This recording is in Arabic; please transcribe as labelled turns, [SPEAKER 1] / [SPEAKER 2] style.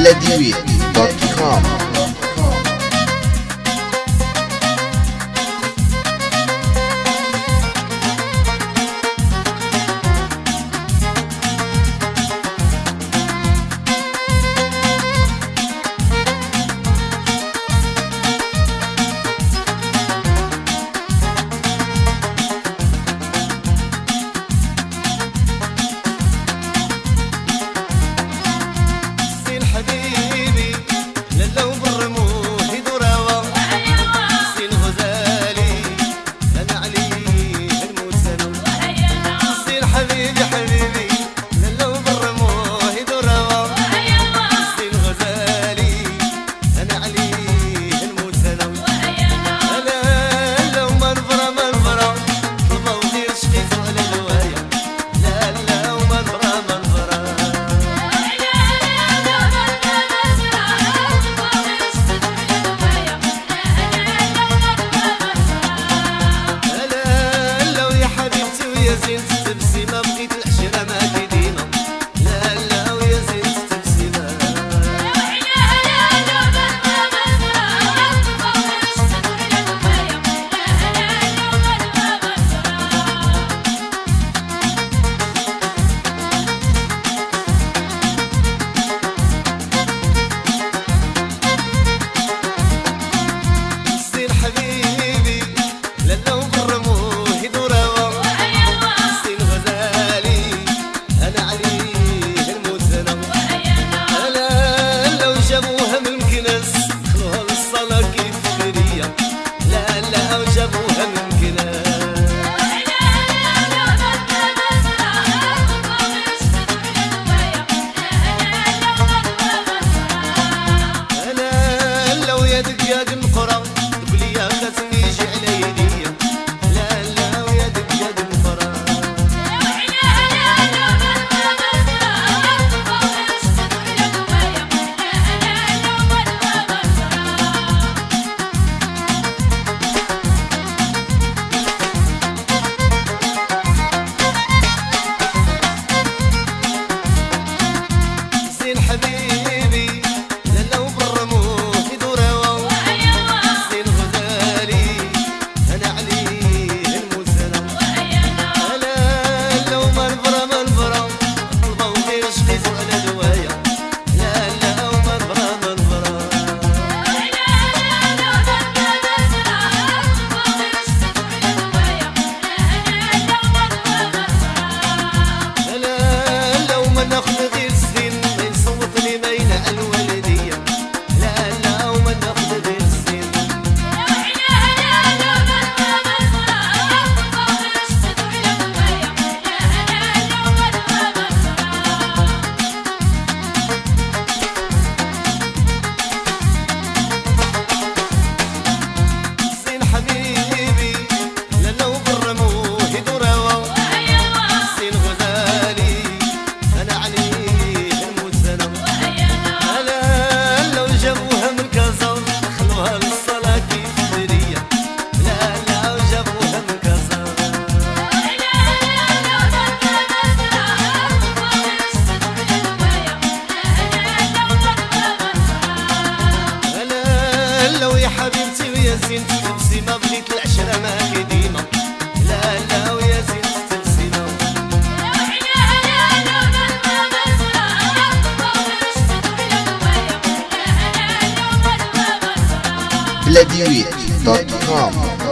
[SPEAKER 1] بلاديويت.com.
[SPEAKER 2] حبيبي للو بالرموح يدور سين غزالي انا عليه الموسم سين حبيبي حبيبي للو بالرموح يدور سين غزالي انا عليه الموسم انا لو منظره منظره ما وديرش كيف على الهوايه لا ومنظره منظره زين تبسيمة بغيت العشرة ما كيدينا لا ويا زين تبسيمة زين حبيبي للو بالرموح يدور جابوها من كناس خلوها للصلاة كيف فرية لا وجابوها من كناس أنا لو يا دقاق القرى تقولي يا خاتم يجي على يدي لا ويا دقاق القرى حبيبي للو بالرموح يدور سين غزالي انا عليه الموسم انا لو منظره طلبه وغير شقيت على دوايه لا ومنظره انا لو ما ناخذ غير السن صوتني مايلة على الوالدية لا وما ناخذ غير السن سين حبيبي للو بالرموح يدور سين غزالي انا عليه الموسم جابوها من كازا خلوها للصلاة كيف فرية لا وجابوها من كازا أنا لو يا حبيبتي ويا زين تبسيمة بغيت العشرة ما كيديمة لا ويا زين تبسيمة
[SPEAKER 1] بلاديويت.com.